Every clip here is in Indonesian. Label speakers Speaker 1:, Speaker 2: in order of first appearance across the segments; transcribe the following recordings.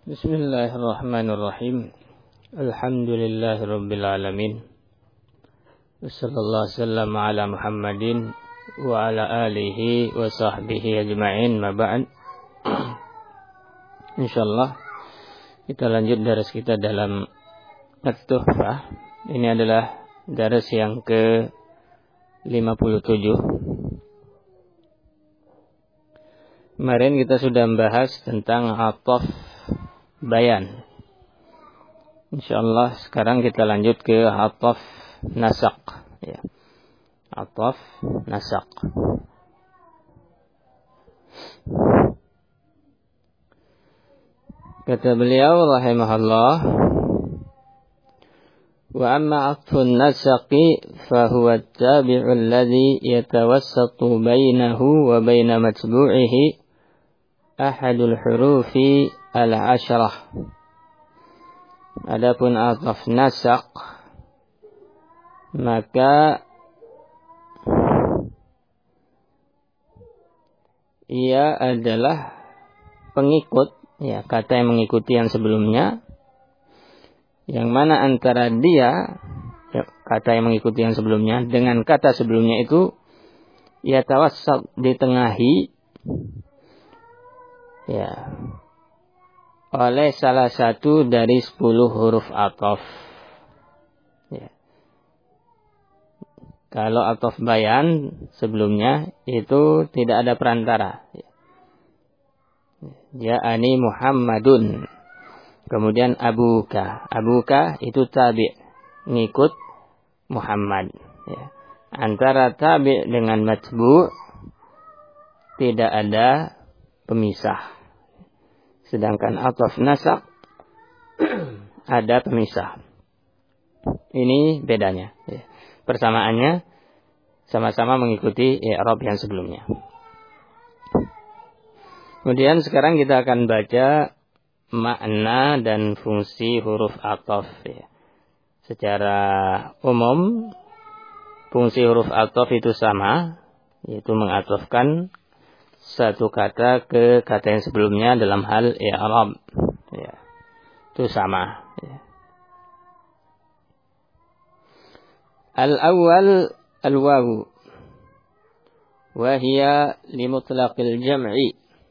Speaker 1: Bismillahirrahmanirrahim. Alhamdulillahirabbil alamin. Wassallallahu wasallam ala Muhammadin wa ala alihi wa sahbihi ajma'in. Ma ba'd. Insyaallah kita lanjut daras kita dalam At-Tuhfah. Ini adalah daras yang ke-57. Kemarin kita sudah membahas tentang ataf bayan. Insyaallah sekarang kita lanjut ke ataf nasaq, ya. Ataf nasaq. Kata beliau rahimahullah, wa amma atfun nasaqi fa huwa at-tabi'u alladhi yatawassatu bainahu wa baina matbu'ihi ahadul hurufi al-ashrah. Adapun ataf nasaq, maka ia adalah pengikut, ya, kata yang mengikuti yang sebelumnya, yang mana antara dia, ya, kata yang mengikuti yang sebelumnya dengan kata sebelumnya itu ia tawassat, ditengahi, ya, oleh salah satu dari 10 huruf ataf. Ya. Kalau ataf bayan sebelumnya itu tidak ada perantara. Ja'ani Muhammadun. Kemudian abuka. Abuka itu tabi', ngikut Muhammad. Ya. Antara tabi' dengan matbu' tidak ada pemisah. Sedangkan ataf nasaq ada pemisah. Ini bedanya. Ya. Persamaannya sama-sama mengikuti i'rab yang sebelumnya. Kemudian sekarang kita akan baca makna dan fungsi huruf ataf. Ya. Secara umum fungsi huruf ataf itu sama, yaitu mengatofkan satu kata ke kata yang sebelumnya dalam hal i'rab, ya, itu sama, ya. Al-awwal al-wawu wa hiya li mutlaqil jam'i.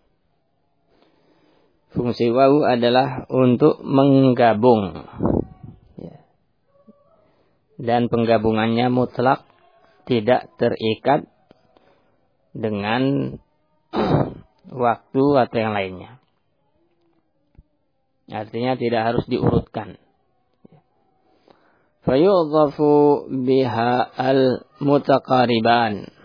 Speaker 1: Fungsi wawu adalah untuk menggabung, ya. Dan penggabungannya mutlak, tidak terikat dengan waktu atau yang lainnya. Artinya tidak harus diurutkan. Fayudhafu biha al-mutaqariban.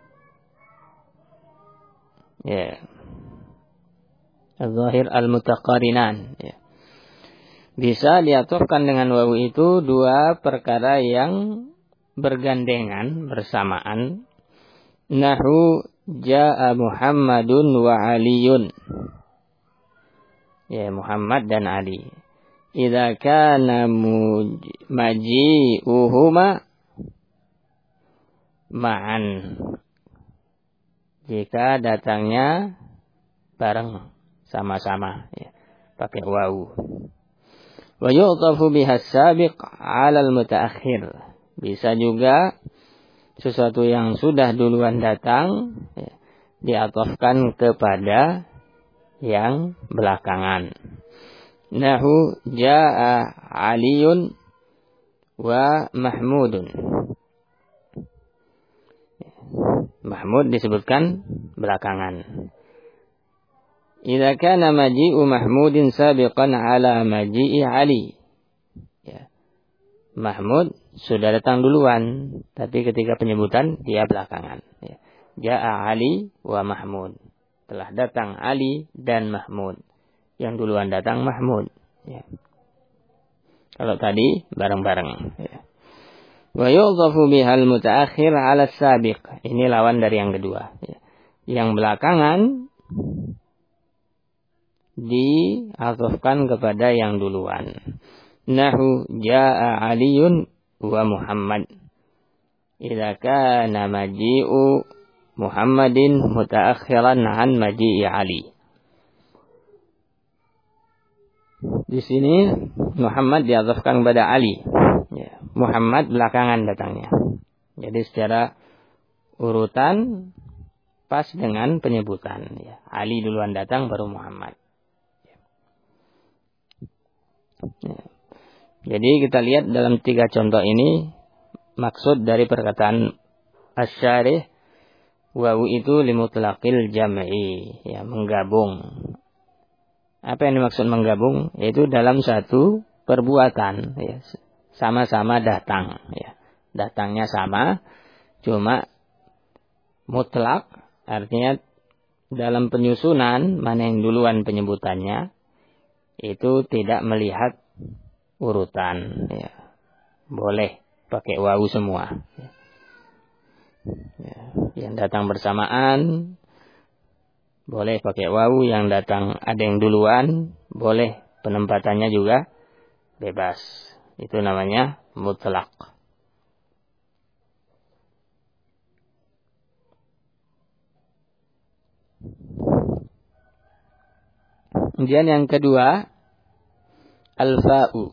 Speaker 1: Ya. Al-zahir al-mutaqarinan. Ya. Bisa diatofkan dengan wawu itu dua perkara yang bergandengan, bersamaan. Nahu ja'a Muhammadun wa Aliyun. Ya, Muhammad dan Ali. Idza kana maji'uhuma ma'an. Jika datangnya bareng, sama-sama, ya, pakai wawu. Wa yu'tafu biha as-sabiq 'ala al-mutaakhir. Bisa juga sesuatu yang sudah duluan datang, ya, diatofkan kepada yang belakangan. Nahu ja'a Aliyun wa Mahmudun. Mahmud disebutkan belakangan. Idza kana maji'u Mahmudin sabiqan 'ala maji'i Ali. Ya. Mahmud sudah datang duluan, tapi ketika penyebutan dia belakangan. Ya. Ja'a Ali wa Mahmud. Telah datang Ali dan Mahmud. Yang duluan datang Mahmud. Ya. Kalau tadi bareng-bareng. Ya. Wa yudhafu bihal mutaakhir 'ala sabiq. Ini lawan dari yang kedua. Ya. Yang belakangan diatofkan kepada yang duluan. Nahu ja'a Aliyun wa Muhammad. Idza kana maji'u Muhammadin mutaakhiran an maji'i Ali. Di sini Muhammad diadhafkan kepada Ali. Ya, Muhammad belakangan datangnya. Jadi secara urutan pas dengan penyebutan. Ya, Ali duluan datang baru Muhammad. Ya. Jadi kita lihat dalam 3 contoh ini maksud dari perkataan asy-syarih wawu itu limutlaqil jam'i, ya, menggabung. Apa yang dimaksud menggabung? Yaitu dalam satu perbuatan, ya, sama-sama datang, ya. Datangnya sama, cuma mutlak, artinya dalam penyusunan mana yang duluan penyebutannya itu tidak melihat urutan, ya. Boleh pakai wawu semua, ya. Ya, yang datang bersamaan boleh pakai wawu, yang datang ada yang duluan boleh, penempatannya juga bebas. Itu namanya mutlak. Kemudian yang kedua, al-fa'u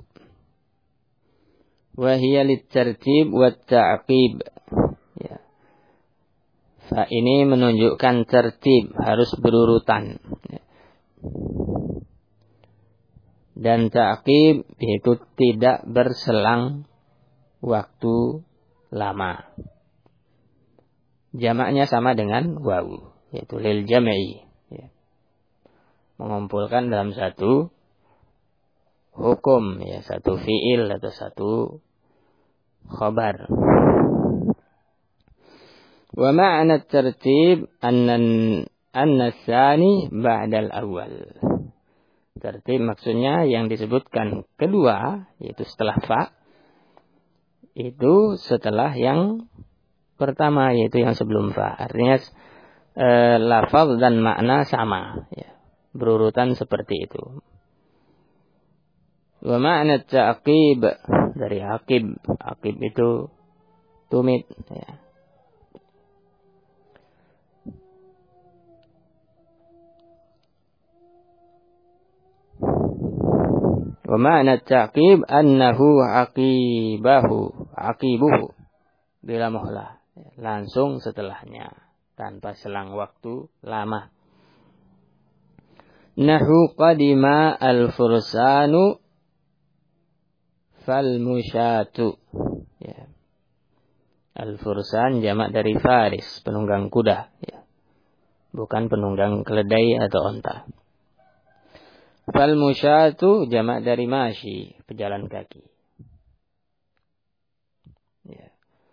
Speaker 1: wa hiya lit-tartib wa ta'qib. Ya. Fa ini menunjukkan tertib, harus berurutan. Dan ta'qib itu tidak berselang waktu lama. Jamaknya sama dengan wawu, yaitu lil jam'i. Ya. Mengumpulkan dalam satu hukum, ya, satu fi'il atau satu khabar. Wa ma'na at-tartib anna ats-tsani ba'da al-awwal. Tertib maksudnya yang disebutkan kedua, yaitu setelah fa, itu setelah yang pertama, yaitu yang sebelum fa. Artinya lafaz dan makna sama, ya, berurutan seperti itu. Wa ma'na at-ta'qib dari aqib. Aqib itu tumit, ya. Wa ma'na at-ta'qib annahu aqibuhu bila muhlah, langsung setelahnya tanpa selang waktu lama. Nahu qadima al-fursanu fal musyatu, ya. Al-fursan jamak dari faris, penunggang kuda, ya. Bukan penunggang keledai atau onta. Fal musyatu jamak dari masyi, pejalan kaki. Ya.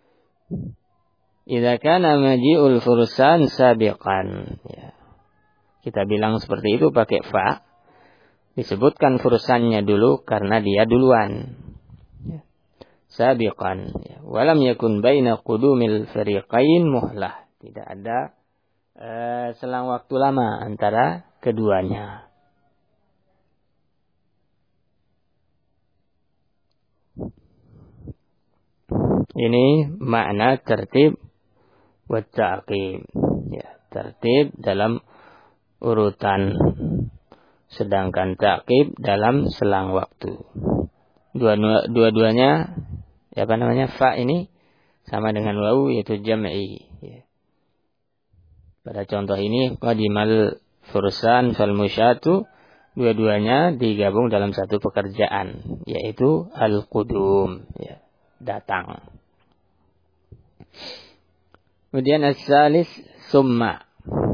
Speaker 1: Idza kana maji'ul fursan sabiqan, ya. Kita bilang seperti itu pakai fa. Disebutkan fursannya dulu karena dia duluan. Ya. Sabiqan, ya. Walam yakun baina qudumil fariqain muhlah. Tidak ada selang waktu lama antara keduanya. Ini makna tertib wa ta'qib. Ya, tertib dalam urutan, sedangkan ta'qib dalam selang waktu. Dua-duanya fa ini sama dengan wawu, yaitu jam'i. Ya. Pada contoh ini qadimal fursan fal musyatu, dua-duanya digabung dalam satu pekerjaan, yaitu al-qudum, ya, datang. Kemudian as-salis summa.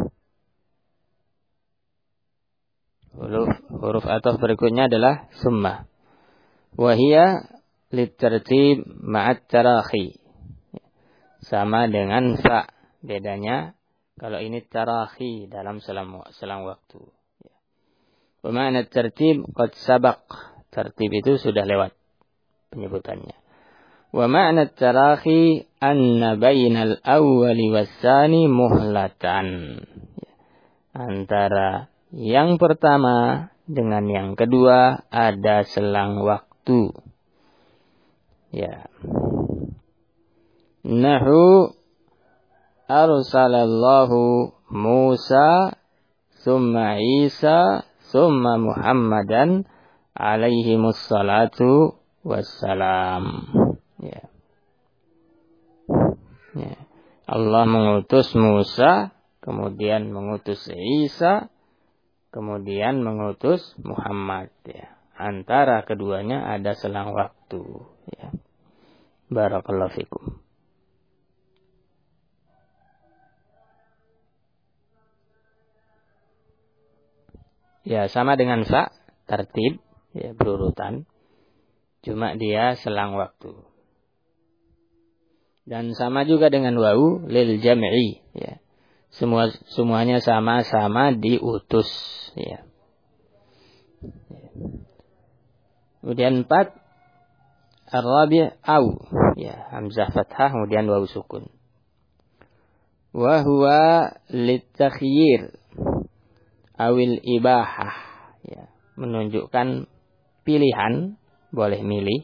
Speaker 1: Huruf ataf berikutnya adalah summa. Wa hiya litartib ma'at tarahi. Sama dengan fa, bedanya kalau ini tarahi dalam selang waktu. Wa ma'na tartib qad sabaq. Tertib itu sudah lewat penyebutannya. Wa ma'na tarahi anna bainal awwali was-tsani muhlatan. Antara yang pertama dengan yang kedua ada selang waktu. Ya. Nahu arsalallahu Musa summa Isa summa Muhammadan alaihimus salatu wassalam. Ya. Ya. Allah mengutus Musa, kemudian mengutus Isa, kemudian mengutus Muhammad. Ya. Antara keduanya ada selang waktu. Ya. Barakallahu fikum. Ya, sama dengan fa, tertib, ya, berurutan. Cuma dia selang waktu. Dan sama juga dengan wau lil jam'i, ya. Semuanya sama-sama diutus, ya. Kemudian 4, ar-rabi' au, ya, hamzah fathah kemudian wau sukun. Wa huwa litakhyir awil ibahah, ya, menunjukkan pilihan, boleh milih.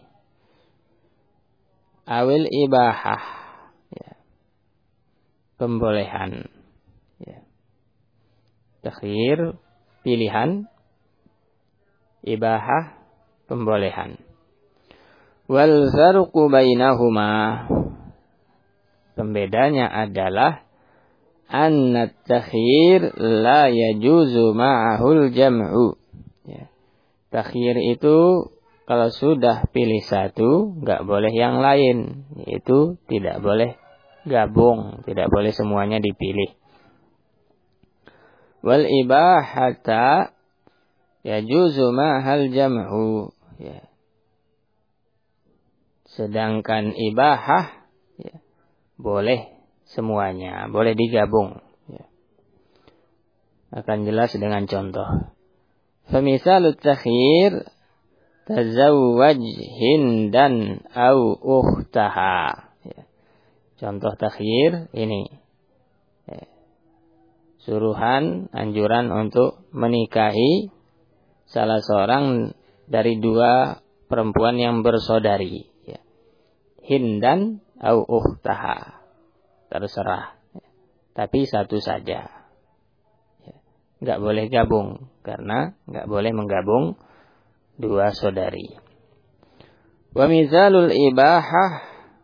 Speaker 1: Awil ibahah, ya, pembolehan, ya. Takhyir, pilihan. Ibahah, pembolehan. Wal farqu bainahuma, pembedanya adalah anna takhyir la yajuzu ma'ahul jam'u. Ya. Takhyir itu kalau sudah pilih satu, enggak boleh yang lain. Yaitu tidak boleh gabung, tidak boleh semuanya dipilih. Wal ibahata yajuzu ma'ahal jam'u. Ya. Sedangkan ibahah, ya, boleh semuanya, boleh digabung. Ya. Akan jelas dengan contoh. Famisalut takhir tazawwaj hindan au ukhtaha. Ya. Contoh takhir ini. Ya. Suruhan, anjuran untuk menikahi salah seorang dari dua perempuan yang bersaudari. Ya. Hindan au ukhtaha. Terserah. Tapi satu saja. Enggak boleh gabung. Karena enggak boleh menggabung dua saudari. Wa mizalul ibahah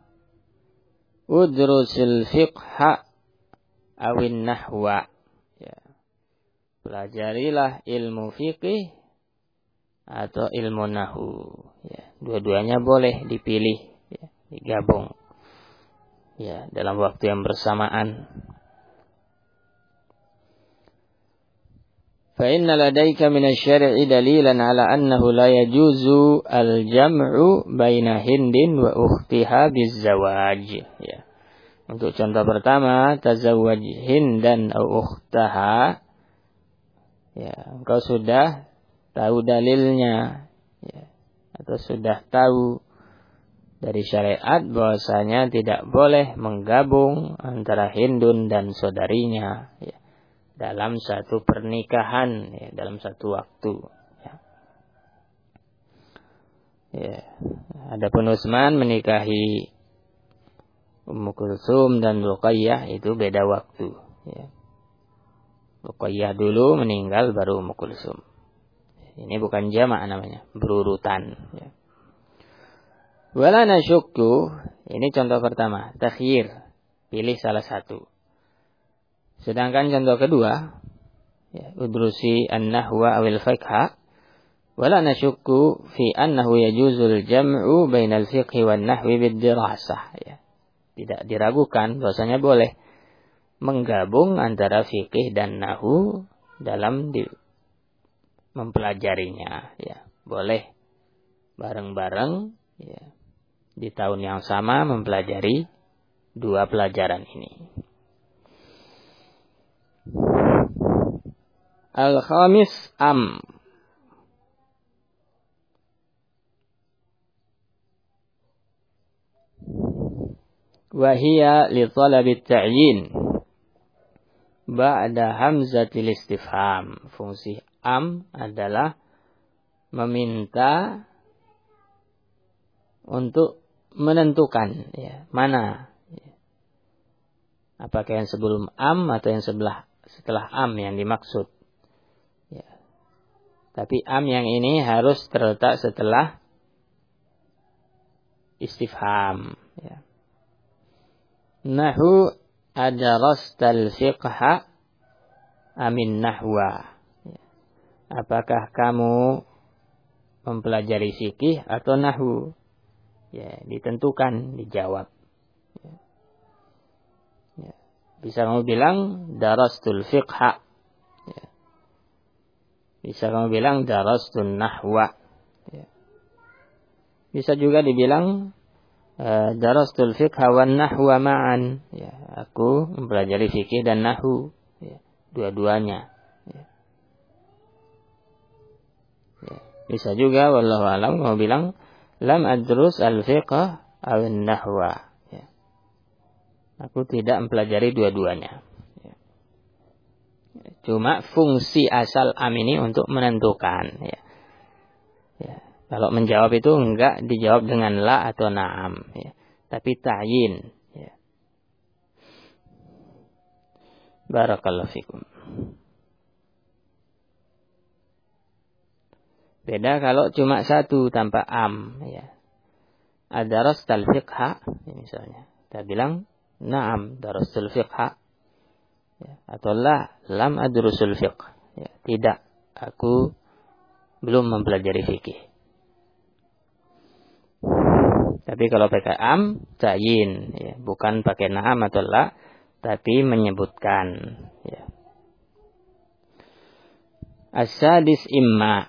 Speaker 1: udrusil fiqha awin nahwa. Ya. Pelajarilah ilmu fiqih atau ilmu nahu. Ya. Dua-duanya boleh dipilih. Ya. Digabung. Ya, dalam waktu yang bersamaan. Fa inna ladaika minasy-syar'i dalilan ala annahu la yajuzu al-jam'u baina hindin wa ukhtiha biz-zawaj. Ya. Untuk contoh pertama, tazawwaj hindan au ukhtaha. Ya, engkau sudah tahu dalilnya, ya, atau sudah tahu dari syariat bahwasanya tidak boleh menggabung antara hindun dan saudarinya, ya, dalam satu pernikahan, ya, dalam satu waktu. Ya. Ya. Adapun Utsman menikahi Ummu Kulsum dan Ruqayyah itu beda waktu. Ya. Ruqayyah dulu meninggal baru Ummu Kulsum. Ini bukan jamak namanya, berurutan. Ya. Wala nasyukku, ini contoh pertama, takhyir, pilih salah satu. Sedangkan contoh kedua, ya, udrusi an-nahwa awil fiqha, wala nasyukku fi annahu yajuzul jam'u bainal fiqhi wan nahwi bid-dirasah. Ya. Tidak diragukan bahwasanya boleh menggabung antara fikih dan nahwu dalam mempelajarinya. Ya. Boleh bareng-bareng, ya, di tahun yang sama mempelajari dua pelajaran ini. Al-khamis am. Wahia li talabi ta'yin ba'da hamzatil istifham. Fungsi am adalah meminta untuk menentukan, ya, mana, ya, apakah yang sebelum am atau yang setelah am yang dimaksud. Ya. Tapi am yang ini harus terletak setelah istifham. Ya. Nahu adarastal fiqha amin nahwa. Ya. Apakah kamu mempelajari fikih atau nahwu? Ya, ditentukan, dijawab. Ya. Ya. Bisa kamu bilang darastul fiqha. Ya. Bisa kamu bilang darastun nahwa. Ya. Bisa juga dibilang darastul fiqha wan nahwa ma'an. Ya, aku mempelajari fikih dan nahwu. Ya, dua-duanya. Ya. Ya. Bisa juga wallahu alam kamu bilang lam adrus al-fiqh aw an-nahwa. Ya. Aku tidak mempelajari dua-duanya. Ya. Cuma fungsi asal am ini untuk menentukan. Ya. Ya. Kalau menjawab itu enggak dijawab dengan la atau na'am. Ya. Tapi ta'yin. Ya. Barakallahu fikum. Beda kalau cuma satu tanpa am. Ya. Adarastal fiqha. Ya, misalnya. Kita bilang, na'am darastul fiqha. Ya. Atau la, lam adrusul fiqh. Ya. Tidak. Aku belum mempelajari fikih. Tapi kalau pakai am, ta'yin. Ya. Bukan pakai na'am atau la. Tapi menyebutkan. Ya. As-sadis imma.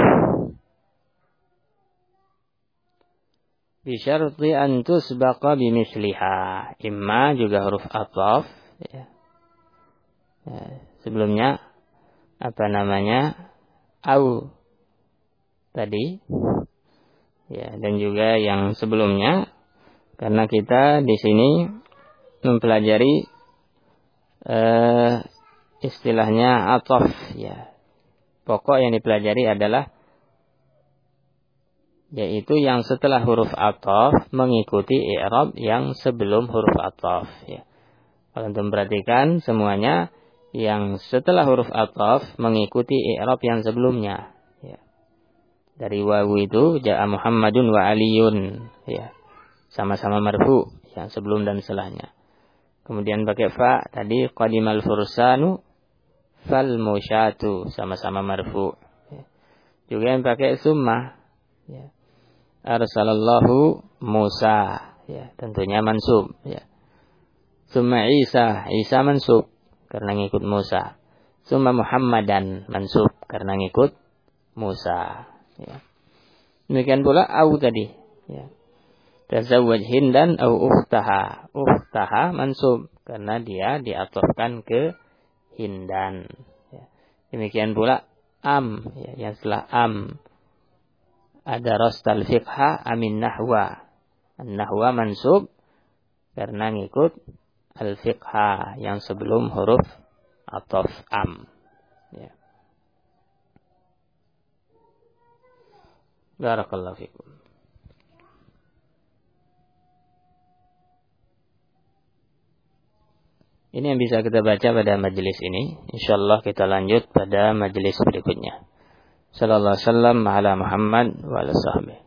Speaker 1: Bisyarti an tusbaqa bimisliha. Imma juga huruf athaf. Ya. Ya. Sebelumnya apa namanya? Au tadi. Ya, dan juga yang sebelumnya karena kita di sini mempelajari istilahnya athaf ya. Pokok yang dipelajari adalah yaitu yang setelah huruf athaf mengikuti i'rab yang sebelum huruf athaf ya. Kalau antum perhatikan semuanya yang setelah huruf athaf mengikuti i'rab yang sebelumnya ya. Dari wawu itu ja'a Muhammadun wa Aliyun ya. Sama-sama marfu yang sebelum dan setelahnya. Kemudian pakai fa tadi qadimal fursanu fal musyatu sama-sama marfu ya. Juga yang pakai summa ya. Arsalallahu Musa ya, tentunya mansub ya. Summa Isa mansub karena ngikut Musa. Summa Muhammadan mansub karena ngikut Musa ya. Demikian pula au tadi ya. Tazawwaj Hindan au ukhtaha. Ukhtaha mansub karena dia diatofkan ke Hindan ya. Demikian pula am ya, yang setelah am ada rastal fiqha amin nahwa. Nahwa mansub karena ngikut al-fiqha yang sebelum huruf ataf am. Ya. Barakallahu fikum. Ini yang bisa kita baca pada majelis ini. Insyaallah kita lanjut pada majelis berikutnya. Sallallahu alaihi wasallam ala Muhammad wa ala sahbihi.